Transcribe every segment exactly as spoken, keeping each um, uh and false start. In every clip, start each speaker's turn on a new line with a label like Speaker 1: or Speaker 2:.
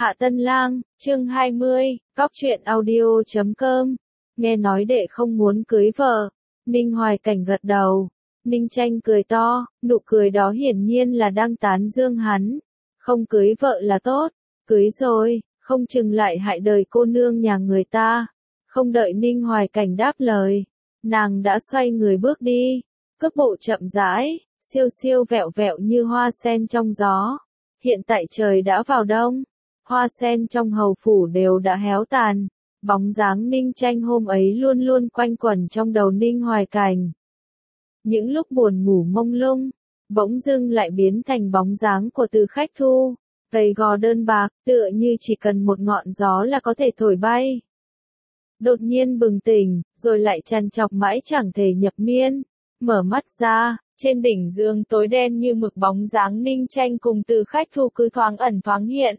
Speaker 1: Hạ Tân Lang, chương hai mươi, cóc truyện audio chấm com. Nghe nói đệ không muốn cưới vợ. Ninh Hoài Cảnh gật đầu. Ninh Tranh cười to, nụ cười đó hiển nhiên là đang tán dương hắn. Không cưới vợ là tốt, cưới rồi, không chừng lại hại đời cô nương nhà người ta. Không đợi Ninh Hoài Cảnh đáp lời, nàng đã xoay người bước đi, cước bộ chậm rãi, siêu siêu vẹo vẹo như hoa sen trong gió. Hiện tại trời đã vào đông, hoa sen trong hầu phủ đều đã héo tàn, bóng dáng Ninh Tranh hôm ấy luôn luôn quanh quẩn trong đầu Ninh Hoài Cảnh. Những lúc buồn ngủ mông lung, bỗng dưng lại biến thành bóng dáng của Từ Khách Thu, gầy gò đơn bạc, tựa như chỉ cần một ngọn gió là có thể thổi bay. Đột nhiên bừng tỉnh, rồi lại trằn trọc mãi chẳng thể nhập miên, mở mắt ra, trên đỉnh giường tối đen như mực bóng dáng Ninh Tranh cùng Từ Khách Thu cứ thoáng ẩn thoáng hiện.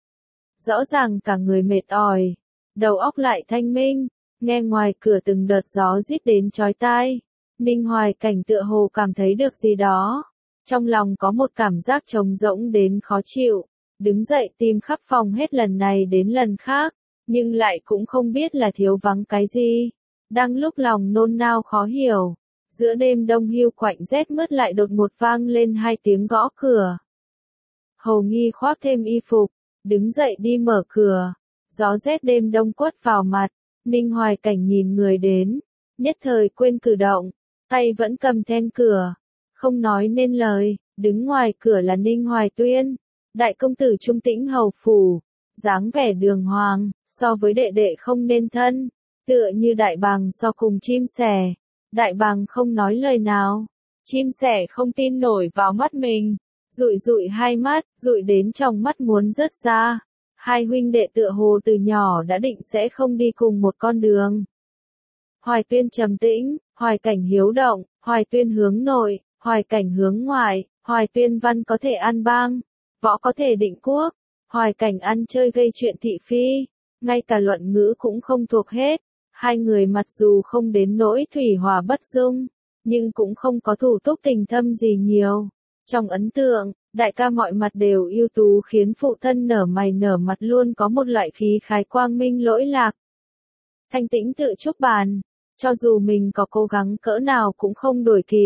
Speaker 1: Rõ ràng cả người mệt ỏi, đầu óc lại thanh minh, nghe ngoài cửa từng đợt gió rít đến chói tai. Ninh Hoài Cảnh tựa hồ cảm thấy được gì đó, trong lòng có một cảm giác trống rỗng đến khó chịu, đứng dậy tìm khắp phòng hết lần này đến lần khác, nhưng lại cũng không biết là thiếu vắng cái gì. Đang lúc lòng nôn nao khó hiểu, giữa đêm đông hiu quạnh rét mướt lại đột ngột vang lên hai tiếng gõ cửa. Hầu Nghi khoác thêm y phục, đứng dậy đi mở cửa, gió rét đêm đông quất vào mặt, Ninh Hoài Cảnh nhìn người đến, nhất thời quên cử động, tay vẫn cầm then cửa, không nói nên lời. Đứng ngoài cửa là Ninh Hoài Tuyên, đại công tử trung tĩnh hầu phủ, dáng vẻ đường hoàng, so với đệ đệ không nên thân, tựa như đại bàng so cùng chim sẻ. Đại bàng không nói lời nào, chim sẻ không tin nổi vào mắt mình, dụi dụi hai mắt, dụi đến trong mắt muốn rớt ra. Hai huynh đệ tựa hồ từ nhỏ đã định sẽ không đi cùng một con đường. Hoài Tuyên trầm tĩnh, Hoài Cảnh hiếu động, Hoài Tuyên hướng nội, Hoài Cảnh hướng ngoại, Hoài Tuyên văn có thể ăn bang, võ có thể định quốc, Hoài Cảnh ăn chơi gây chuyện thị phi, ngay cả luận ngữ cũng không thuộc hết. Hai người mặc dù không đến nỗi thủy hòa bất dung, nhưng cũng không có thủ túc tình thâm gì nhiều. Trong ấn tượng, đại ca mọi mặt đều ưu tú khiến phụ thân nở mày nở mặt luôn có một loại khí khái quang minh lỗi lạc. Thanh tĩnh tự chúc bàn, cho dù mình có cố gắng cỡ nào cũng không đuổi kịp.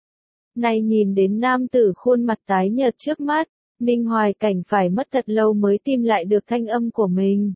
Speaker 1: Nay nhìn đến nam tử khuôn mặt tái nhợt trước mắt, Ninh Hoài Cảnh phải mất thật lâu mới tìm lại được thanh âm của mình.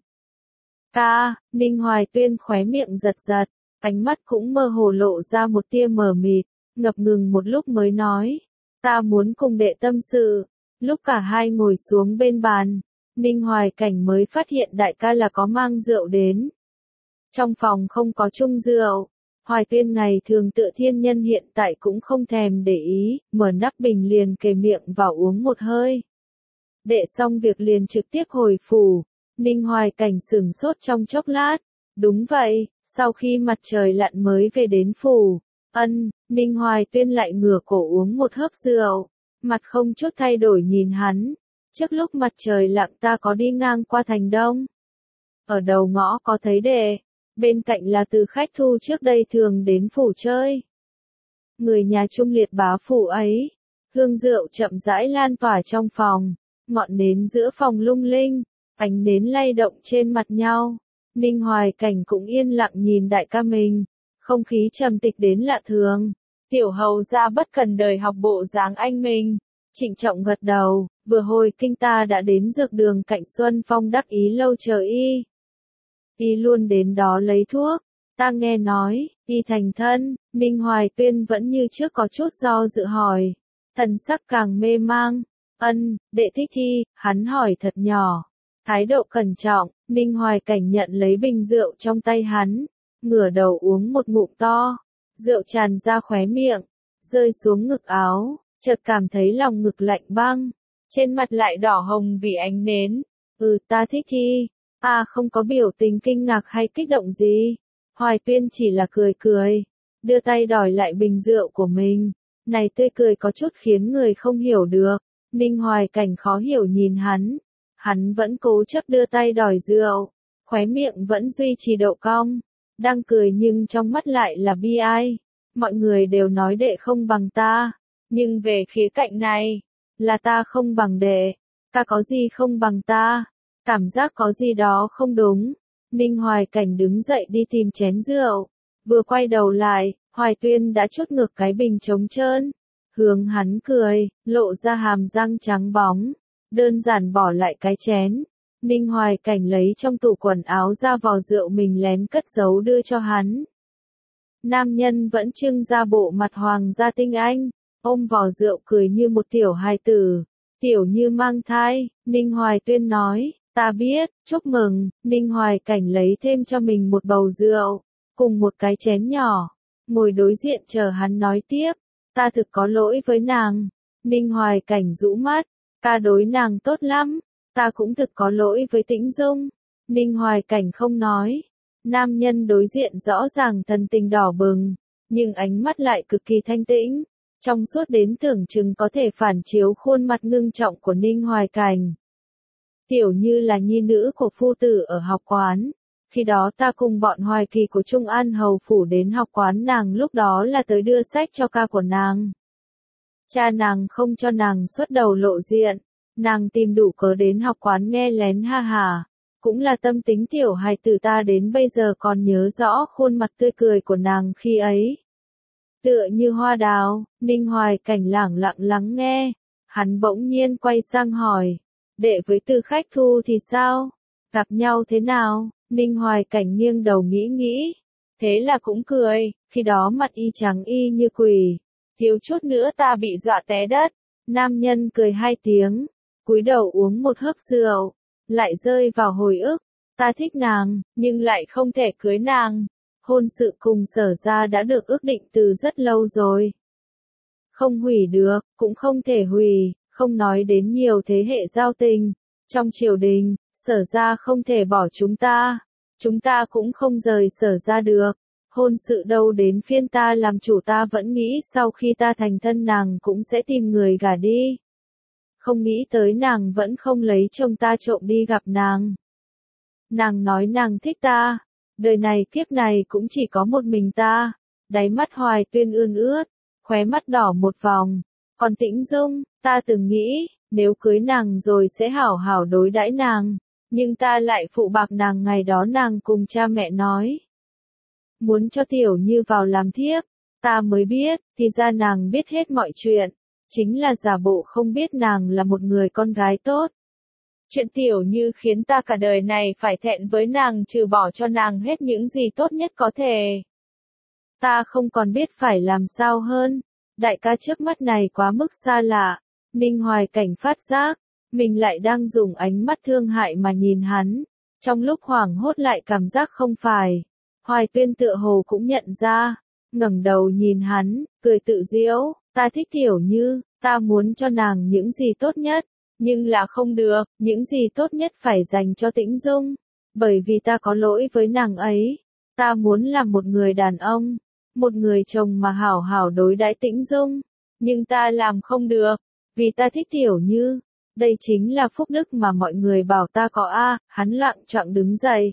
Speaker 1: Ca, Ninh Hoài Tuyên khóe miệng giật giật, ánh mắt cũng mơ hồ lộ ra một tia mờ mịt, ngập ngừng một lúc mới nói, ta muốn cùng đệ tâm sự. Lúc cả hai ngồi xuống bên bàn, Ninh Hoài Cảnh mới phát hiện đại ca là có mang rượu đến. Trong phòng không có chung rượu, Hoài Tuyên ngày thường tựa thiên nhân hiện tại cũng không thèm để ý, mở nắp bình liền kề miệng vào uống một hơi. Đệ xong việc liền trực tiếp hồi phủ. Ninh Hoài Cảnh sửng sốt trong chốc lát. Đúng vậy, sau khi mặt trời lặn mới về đến phủ. Ân, Ninh Hoài Tuyên lại ngửa cổ uống một hớp rượu, mặt không chút thay đổi nhìn hắn. Trước lúc mặt trời lặn ta có đi ngang qua thành Đông. Ở đầu ngõ có thấy đệ, bên cạnh là Từ Khách Thu trước đây thường đến phủ chơi. Người nhà Trung Liệt bá phủ ấy, hương rượu chậm rãi lan tỏa trong phòng, ngọn nến giữa phòng lung linh. Ánh nến lay động trên mặt nhau, Ninh Hoài Cảnh cũng yên lặng nhìn đại ca mình, không khí trầm tịch đến lạ thường. Tiểu hầu gia bất cần đời học bộ dáng anh mình, trịnh trọng gật đầu, vừa hồi kinh ta đã đến dược đường cạnh Xuân Phong đắc ý lâu chờ y. Y luôn đến đó lấy thuốc, ta nghe nói, y thành thân. Ninh Hoài Tuyên vẫn như trước có chút do dự hỏi, thần sắc càng mê mang. Ân, đệ thích thi, hắn hỏi thật nhỏ. Thái độ cẩn trọng, Ninh Hoài Cảnh nhận lấy bình rượu trong tay hắn, ngửa đầu uống một ngụm to, rượu tràn ra khóe miệng, rơi xuống ngực áo, chợt cảm thấy lòng ngực lạnh băng, trên mặt lại đỏ hồng vì ánh nến. Ừ, ta thích thi. À, không có biểu tình kinh ngạc hay kích động gì. Hoài Tuyên chỉ là cười cười, đưa tay đòi lại bình rượu của mình. Này tươi cười có chút khiến người không hiểu được. Ninh Hoài Cảnh khó hiểu nhìn hắn. Hắn vẫn cố chấp đưa tay đòi rượu, khóe miệng vẫn duy trì độ cong, đang cười nhưng trong mắt lại là bi ai. Mọi người đều nói đệ không bằng ta, nhưng về khía cạnh này, là ta không bằng đệ. Ta có gì không bằng ta? Cảm giác có gì đó không đúng. Ninh Hoài Cảnh đứng dậy đi tìm chén rượu. Vừa quay đầu lại, Hoài Tuyên đã chốt ngược cái bình trống trơn. Hướng hắn cười, lộ ra hàm răng trắng bóng. Đơn giản bỏ lại cái chén. Ninh Hoài Cảnh lấy trong tủ quần áo ra vò rượu mình lén cất giấu đưa cho hắn. Nam nhân vẫn trưng ra bộ mặt hoàng gia tinh anh, ôm vò rượu cười như một tiểu hài tử. Tiểu Như mang thai, Ninh Hoài Tuyên nói, ta biết, chúc mừng. Ninh Hoài Cảnh lấy thêm cho mình một bầu rượu, cùng một cái chén nhỏ, ngồi đối diện chờ hắn nói tiếp. Ta thực có lỗi với nàng. Ninh Hoài Cảnh rũ mắt, ca đối nàng tốt lắm, ta cũng thực có lỗi với Tĩnh Dung. Ninh Hoài Cảnh không nói. Nam nhân đối diện rõ ràng thần tình đỏ bừng, nhưng ánh mắt lại cực kỳ thanh tĩnh, trong suốt đến tưởng chừng có thể phản chiếu khuôn mặt ngưng trọng của Ninh Hoài Cảnh. Tiểu Như là nhi nữ của phu tử ở học quán. Khi đó ta cùng bọn Hoài Kỳ của Trung An Hầu Phủ đến học quán nàng, lúc đó là tới đưa sách cho ca của nàng. Cha nàng không cho nàng xuất đầu lộ diện, nàng tìm đủ cớ đến học quán nghe lén ha hà. Cũng là tâm tính tiểu hài tử, ta đến bây giờ còn nhớ rõ khuôn mặt tươi cười của nàng khi ấy. Tựa như hoa đào. Ninh Hoài Cảnh lẳng lặng lắng nghe. Hắn bỗng nhiên quay sang hỏi, đệ với Tư Khách Thu thì sao? Gặp nhau thế nào? Ninh Hoài Cảnh nghiêng đầu nghĩ nghĩ. Thế là cũng cười, khi đó mặt y trắng y như quỷ. Thiếu chút nữa ta bị dọa té đất. Nam nhân cười hai tiếng, cúi đầu uống một hớp rượu, lại rơi vào hồi ức. Ta thích nàng, nhưng lại không thể cưới nàng. Hôn sự cùng Sở gia đã được ước định từ rất lâu rồi. Không hủy được, cũng không thể hủy, không nói đến nhiều thế hệ giao tình. Trong triều đình, Sở gia không thể bỏ chúng ta. Chúng ta cũng không rời Sở gia được. Hôn sự đâu đến phiên ta làm chủ, ta vẫn nghĩ sau khi ta thành thân nàng cũng sẽ tìm người gả đi. Không nghĩ tới nàng vẫn không lấy chồng, ta trộm đi gặp nàng. Nàng nói nàng thích ta, đời này kiếp này cũng chỉ có một mình ta. Đáy mắt Hoài Tuyên ươn ướt, khóe mắt đỏ một vòng. Còn Tĩnh Dung, ta từng nghĩ, nếu cưới nàng rồi sẽ hảo hảo đối đãi nàng. Nhưng ta lại phụ bạc nàng, ngày đó nàng cùng cha mẹ nói muốn cho Tiểu Như vào làm thiếp. Ta mới biết, thì ra nàng biết hết mọi chuyện. Chính là giả bộ không biết nàng là một người con gái tốt. Chuyện Tiểu Như khiến ta cả đời này phải thẹn với nàng, trừ bỏ cho nàng hết những gì tốt nhất có thể. Ta không còn biết phải làm sao hơn. Đại ca trước mắt này quá mức xa lạ. Ninh Hoài Cảnh phát giác, mình lại đang dùng ánh mắt thương hại mà nhìn hắn. Trong lúc hoảng hốt lại cảm giác không phải. Hoài Tuyên tựa hồ cũng nhận ra, ngẩng đầu nhìn hắn, cười tự giễu, ta thích Tiểu Như, ta muốn cho nàng những gì tốt nhất, nhưng là không được, những gì tốt nhất phải dành cho Tĩnh Dung, bởi vì ta có lỗi với nàng ấy. Ta muốn làm một người đàn ông, một người chồng mà hảo hảo đối đãi Tĩnh Dung, nhưng ta làm không được, vì ta thích Tiểu Như. Đây chính là phúc đức mà mọi người bảo ta có a. Hắn loạng choạng đứng dậy,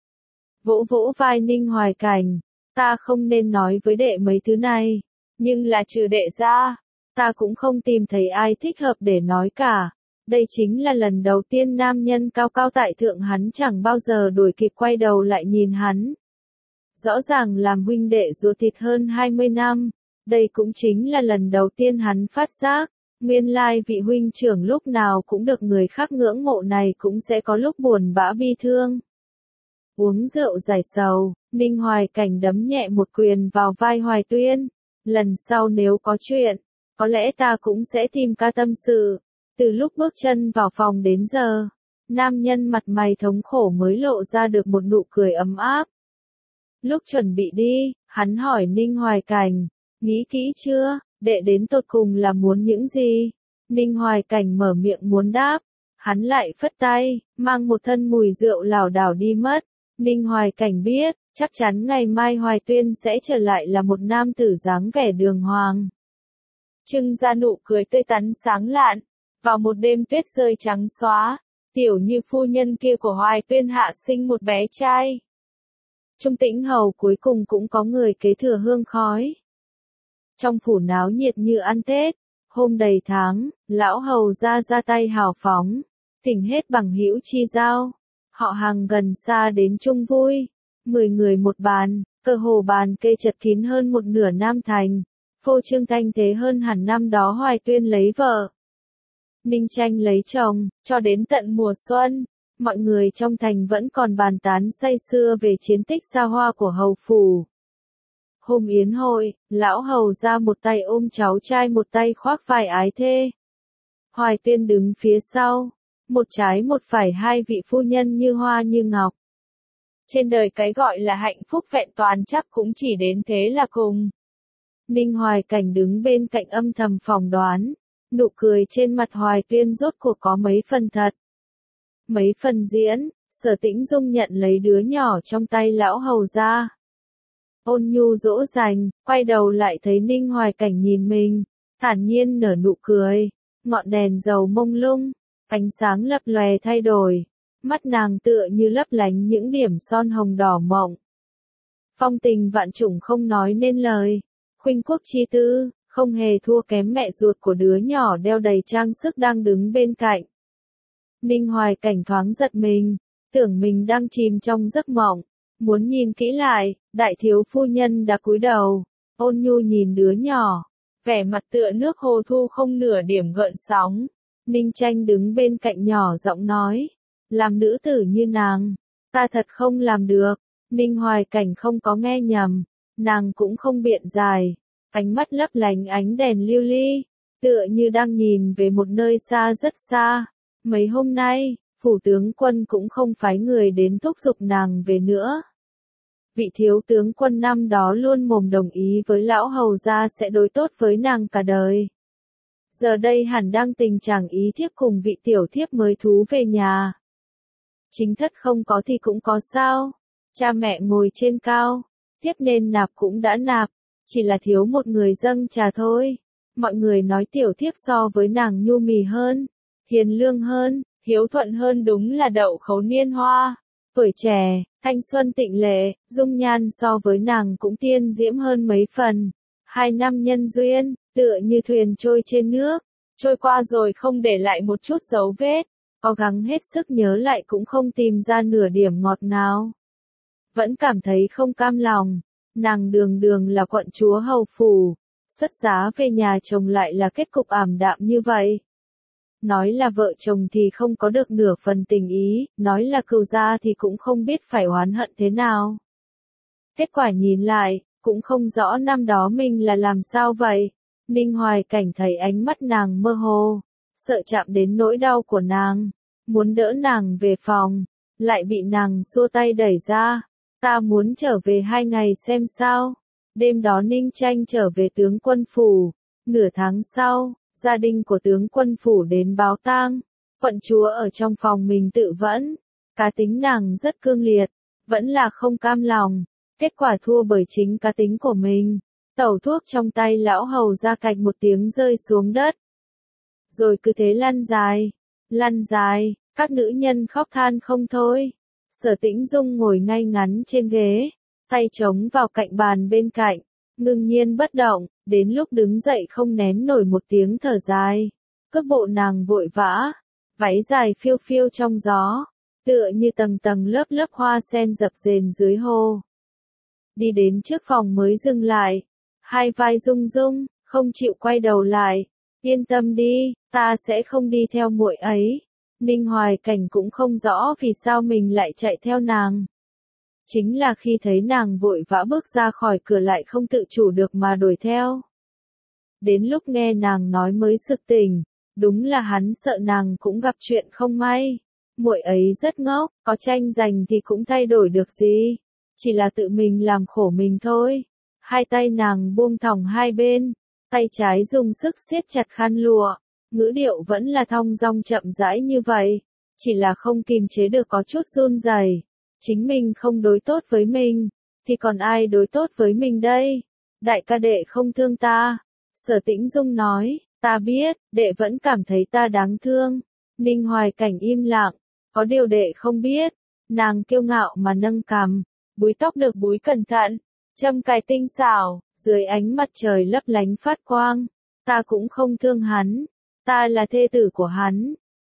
Speaker 1: vỗ vỗ vai Ninh Hoài Cảnh, ta không nên nói với đệ mấy thứ này, nhưng là trừ đệ ra, ta cũng không tìm thấy ai thích hợp để nói cả. Đây chính là lần đầu tiên nam nhân cao cao tại thượng, hắn chẳng bao giờ đuổi kịp quay đầu lại nhìn hắn. Rõ ràng làm huynh đệ ruột thịt hơn hai mươi năm, đây cũng chính là lần đầu tiên hắn phát giác, nguyên lai vị huynh trưởng lúc nào cũng được người khác ngưỡng mộ này cũng sẽ có lúc buồn bã bi thương. Uống rượu giải sầu, Ninh Hoài Cảnh đấm nhẹ một quyền vào vai Hoài Tuyên. Lần sau nếu có chuyện, có lẽ ta cũng sẽ tìm ca tâm sự. Từ lúc bước chân vào phòng đến giờ, nam nhân mặt mày thống khổ mới lộ ra được một nụ cười ấm áp. Lúc chuẩn bị đi, hắn hỏi Ninh Hoài Cảnh, nghĩ kỹ chưa, đệ đến tột cùng là muốn những gì? Ninh Hoài Cảnh mở miệng muốn đáp, hắn lại phất tay, mang một thân mùi rượu lảo đảo đi mất. Ninh Hoài Cảnh biết, chắc chắn ngày mai Hoài Tuyên sẽ trở lại là một nam tử dáng vẻ đường hoàng. Trưng ra nụ cười tươi tắn sáng lạn. Vào một đêm tuyết rơi trắng xóa, Tiểu Như phu nhân kia của Hoài Tuyên hạ sinh một bé trai. Trung Tĩnh Hầu cuối cùng cũng có người kế thừa hương khói. Trong phủ náo nhiệt như ăn Tết, hôm đầy tháng, lão hầu ra ra tay hào phóng. tình hết bằng hữu chi giao. Họ hàng gần xa đến chung vui. Mười người một bàn, cơ hồ bàn kê chật kín hơn một nửa Nam Thành. Phô trương thanh thế hơn hẳn năm đó Hoài Tuyên lấy vợ. Ninh Tranh lấy chồng, cho đến tận mùa xuân. Mọi người trong thành vẫn còn bàn tán say sưa về chiến tích xa hoa của hầu phủ. Hôm yến hội, lão hầu ra một tay ôm cháu trai một tay khoác vai ái thê. Hoài Tuyên đứng phía sau, một trái một phải hai vị phu nhân như hoa như ngọc. Trên đời cái gọi là hạnh phúc vẹn toàn chắc cũng chỉ đến thế là cùng. Ninh Hoài Cảnh đứng bên cạnh âm thầm phỏng đoán, nụ cười trên mặt Hoài Tuyên rốt cuộc có mấy phần thật. Mấy phần diễn, Sở Tĩnh Dung nhận lấy đứa nhỏ trong tay lão hầu ra. Ôn nhu dỗ dành, quay đầu lại thấy Ninh Hoài Cảnh nhìn mình, thản nhiên nở nụ cười, ngọn đèn dầu mông lung, ánh sáng lập lòe thay đổi, mắt nàng tựa như lấp lánh những điểm son hồng đỏ mộng. Phong tình vạn trùng không nói nên lời, khuynh quốc chi tư, không hề thua kém mẹ ruột của đứa nhỏ đeo đầy trang sức đang đứng bên cạnh. Ninh Hoài Cảnh thoáng giật mình, tưởng mình đang chìm trong giấc mộng, muốn nhìn kỹ lại, đại thiếu phu nhân đã cúi đầu, ôn nhu nhìn đứa nhỏ, vẻ mặt tựa nước hồ thu không nửa điểm gợn sóng. Ninh Tranh đứng bên cạnh nhỏ giọng nói, làm nữ tử như nàng, ta thật không làm được. Ninh Hoài Cảnh không có nghe nhầm, nàng cũng không biện giải, ánh mắt lấp lánh ánh đèn lưu ly, tựa như đang nhìn về một nơi xa rất xa. Mấy hôm nay, phủ tướng quân cũng không phái người đến thúc giục nàng về nữa. Vị thiếu tướng quân năm đó luôn mồm đồng ý với lão hầu gia sẽ đối tốt với nàng cả đời. Giờ đây hẳn đang tình trạng ý thiếp cùng vị tiểu thiếp mới thú về nhà. Chính thất không có thì cũng có sao. Cha mẹ ngồi trên cao, tiếp nên nạp cũng đã nạp, chỉ là thiếu một người dâng trà thôi. Mọi người nói tiểu thiếp so với nàng nhu mì hơn, hiền lương hơn, hiếu thuận hơn, đúng là đậu khấu niên hoa. Tuổi trẻ, thanh xuân tịnh lệ, dung nhan so với nàng cũng tiên diễm hơn mấy phần. Hai năm nhân duyên, tựa như thuyền trôi trên nước, trôi qua rồi không để lại một chút dấu vết, có gắng hết sức nhớ lại cũng không tìm ra nửa điểm ngọt ngào. Vẫn cảm thấy không cam lòng, nàng đường đường là quận chúa hầu phủ, xuất giá về nhà chồng lại là kết cục ảm đạm như vậy. Nói là vợ chồng thì không có được nửa phần tình ý, nói là cừu gia thì cũng không biết phải oán hận thế nào. Kết quả nhìn lại, cũng không rõ năm đó mình là làm sao vậy. Ninh Hoài Cảnh thấy ánh mắt nàng mơ hồ, sợ chạm đến nỗi đau của nàng, muốn đỡ nàng về phòng, lại bị nàng xua tay đẩy ra. Ta muốn trở về hai ngày xem sao. Đêm đó Ninh Tranh trở về tướng quân phủ, nửa tháng sau, gia đình của tướng quân phủ đến báo tang. Quận chúa ở trong phòng mình tự vẫn, cá tính nàng rất cương liệt, vẫn là không cam lòng, kết quả thua bởi chính cá tính của mình. Tẩu thuốc trong tay lão hầu ra cạch một tiếng rơi xuống đất. Rồi cứ thế lăn dài, lăn dài, các nữ nhân khóc than không thôi. Sở Tĩnh Dung ngồi ngay ngắn trên ghế, tay chống vào cạnh bàn bên cạnh, ngưng nhiên bất động, đến lúc đứng dậy không nén nổi một tiếng thở dài. Cước bộ nàng vội vã, váy dài phiêu phiêu trong gió, tựa như tầng tầng lớp lớp hoa sen dập dềnh dưới hồ. Đi đến trước phòng mới dừng lại, hai vai rung rung, không chịu quay đầu lại. Yên tâm đi, ta sẽ không đi theo muội ấy. Ninh Hoài Cảnh cũng không rõ vì sao mình lại chạy theo nàng. Chính là khi thấy nàng vội vã bước ra khỏi cửa lại không tự chủ được mà đuổi theo. Đến lúc nghe nàng nói mới sực tỉnh, đúng là hắn sợ nàng cũng gặp chuyện không may. Muội ấy rất ngốc, có tranh giành thì cũng thay đổi được gì, chỉ là tự mình làm khổ mình thôi. Hai tay nàng buông thõng hai bên, tay trái dùng sức siết chặt khăn lụa, ngữ điệu vẫn là thong dong chậm rãi như vậy, chỉ là không kìm chế được có chút run rẩy. Chính mình không đối tốt với mình, thì còn ai đối tốt với mình đây? Đại ca đệ không thương ta. Sở Tĩnh Dung nói, ta biết, đệ vẫn cảm thấy ta đáng thương. Ninh Hoài Cảnh im lặng, có điều đệ không biết. Nàng kiêu ngạo mà nâng cằm, búi tóc được búi cẩn thận, châm cài tinh xảo, dưới ánh mặt trời lấp lánh phát quang. Ta cũng không thương hắn, ta là thê tử của hắn,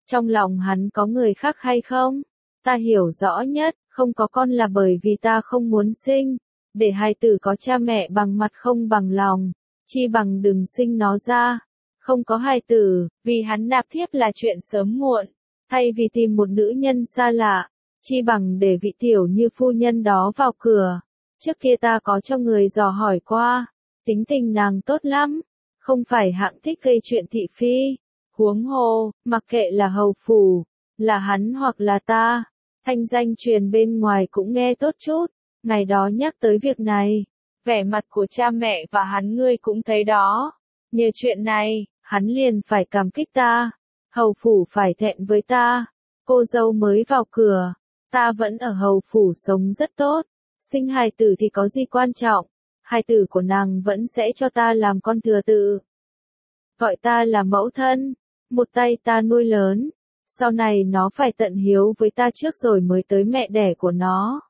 Speaker 1: Trong lòng hắn có người khác hay không? Ta hiểu rõ nhất, không có con là bởi vì ta không muốn sinh. Để hài tử có cha mẹ bằng mặt không bằng lòng, chi bằng đừng sinh nó ra. Không có hài tử, vì hắn nạp thiếp là chuyện sớm muộn. Thay vì tìm một nữ nhân xa lạ, chi bằng để vị tiểu như phu nhân đó vào cửa. Trước kia ta có cho người dò hỏi qua, tính tình nàng tốt lắm, không phải hạng thích gây chuyện thị phi. Huống hồ, mặc kệ là hầu phủ, là hắn hoặc là ta, thanh danh truyền bên ngoài cũng nghe tốt chút. Ngày đó nhắc tới việc này, vẻ mặt của cha mẹ và hắn ngươi cũng thấy đó. Nhờ chuyện này, hắn liền phải cảm kích ta, hầu phủ phải thẹn với ta. Cô dâu mới vào cửa, ta vẫn ở hầu phủ sống rất tốt, sinh hài tử thì có gì quan trọng, hài tử của nàng vẫn sẽ cho ta làm con thừa tự. Gọi ta là mẫu thân, một tay ta nuôi lớn, sau này nó phải tận hiếu với ta trước rồi mới tới mẹ đẻ của nó.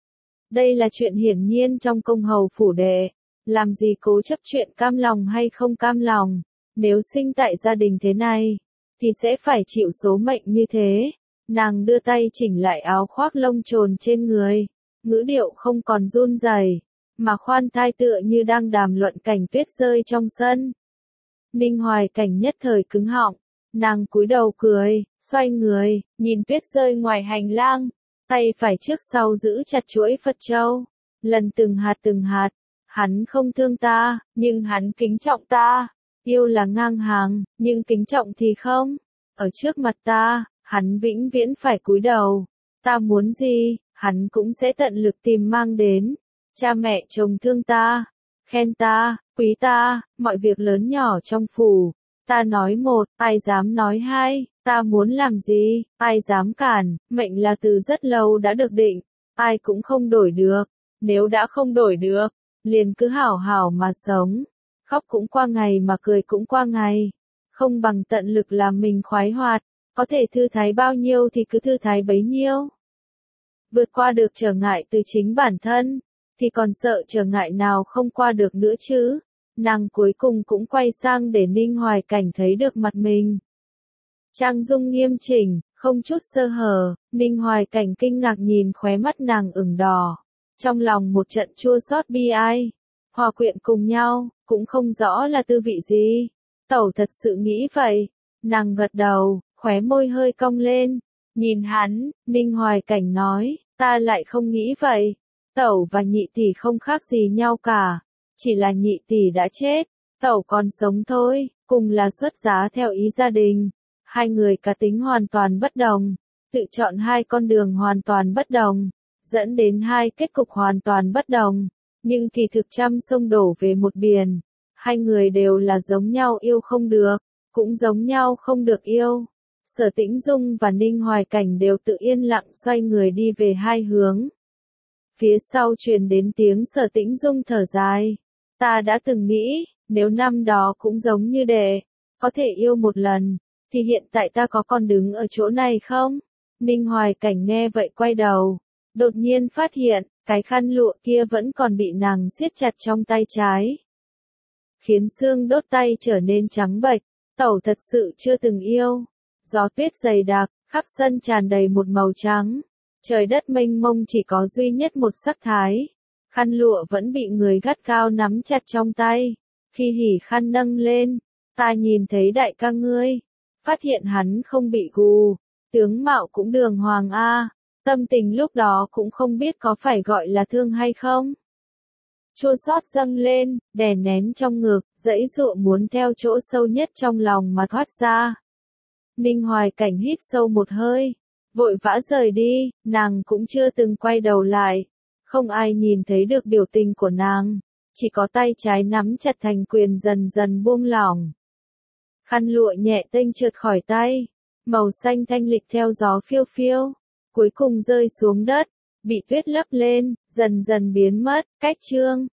Speaker 1: Đây là chuyện hiển nhiên trong công hầu phủ đệ, làm gì cố chấp chuyện cam lòng hay không cam lòng, nếu sinh tại gia đình thế này, thì sẽ phải chịu số mệnh như thế. Nàng đưa tay chỉnh lại áo khoác lông trồn trên người, ngữ điệu không còn run rẩy, mà khoan thai tựa như đang đàm luận cảnh tuyết rơi trong sân. Ninh Hoài Cảnh nhất thời cứng họng, nàng cúi đầu cười, xoay người, nhìn tuyết rơi ngoài hành lang, tay phải trước sau giữ chặt chuỗi Phật châu, lần từng hạt từng hạt. Hắn không thương ta, nhưng hắn kính trọng ta. Yêu là ngang hàng, nhưng kính trọng thì không. Ở trước mặt ta, hắn vĩnh viễn phải cúi đầu. Ta muốn gì, hắn cũng sẽ tận lực tìm mang đến. Cha mẹ chồng thương ta, khen ta, quý ta, mọi việc lớn nhỏ trong phủ. Ta nói một, ai dám nói hai, ta muốn làm gì, ai dám cản, mệnh là từ rất lâu đã được định, ai cũng không đổi được. Nếu đã không đổi được, liền cứ hảo hảo mà sống, khóc cũng qua ngày mà cười cũng qua ngày, không bằng tận lực làm mình khoái hoạt, có thể thư thái bao nhiêu thì cứ thư thái bấy nhiêu. Vượt qua được trở ngại từ chính bản thân, thì còn sợ trở ngại nào không qua được nữa chứ. Nàng cuối cùng cũng quay sang để Ninh Hoài Cảnh thấy được mặt mình. Trang dung nghiêm chỉnh, không chút sơ hở, Ninh Hoài Cảnh kinh ngạc nhìn khóe mắt nàng ửng đỏ. Trong lòng một trận chua xót bi ai, hòa quyện cùng nhau, cũng không rõ là tư vị gì. Tẩu thật sự nghĩ vậy. Nàng gật đầu, khóe môi hơi cong lên. Nhìn hắn, Ninh Hoài Cảnh nói, ta lại không nghĩ vậy. Tẩu và nhị tỷ không khác gì nhau cả. Chỉ là nhị tỷ đã chết, tẩu còn sống thôi, cùng là xuất giá theo ý gia đình. Hai người cá tính hoàn toàn bất đồng, tự chọn hai con đường hoàn toàn bất đồng, dẫn đến hai kết cục hoàn toàn bất đồng, nhưng kỳ thực trăm sông đổ về một biển. Hai người đều là giống nhau yêu không được, cũng giống nhau không được yêu. Sở Tĩnh Dung và Ninh Hoài Cảnh đều tự yên lặng xoay người đi về hai hướng. Phía sau truyền đến tiếng Sở Tĩnh Dung thở dài. Ta đã từng nghĩ, nếu năm đó cũng giống như đệ, có thể yêu một lần, thì hiện tại ta có còn đứng ở chỗ này không? Ninh Hoài Cảnh nghe vậy quay đầu, đột nhiên phát hiện, cái khăn lụa kia vẫn còn bị nàng siết chặt trong tay trái. Khiến xương đốt tay trở nên trắng bệch, tẩu thật sự chưa từng yêu. Gió tuyết dày đặc, khắp sân tràn đầy một màu trắng. Trời đất mênh mông chỉ có duy nhất một sắc thái. Khăn lụa vẫn bị người gắt gao nắm chặt trong tay. Khi hỉ khăn nâng lên, ta nhìn thấy đại ca ngươi. Phát hiện hắn không bị gù, tướng mạo cũng đường hoàng a. Tâm tình lúc đó cũng không biết có phải gọi là thương hay không. Chua xót dâng lên, đè nén trong ngực, dãy dụa muốn theo chỗ sâu nhất trong lòng mà thoát ra. Ninh Hoài Cảnh hít sâu một hơi, vội vã rời đi, nàng cũng chưa từng quay đầu lại. Không ai nhìn thấy được biểu tình của nàng, chỉ có tay trái nắm chặt thành quyền dần dần buông lỏng. Khăn lụa nhẹ tênh trượt khỏi tay, màu xanh thanh lịch theo gió phiêu phiêu, cuối cùng rơi xuống đất, bị tuyết lấp lên, dần dần biến mất. Cách chương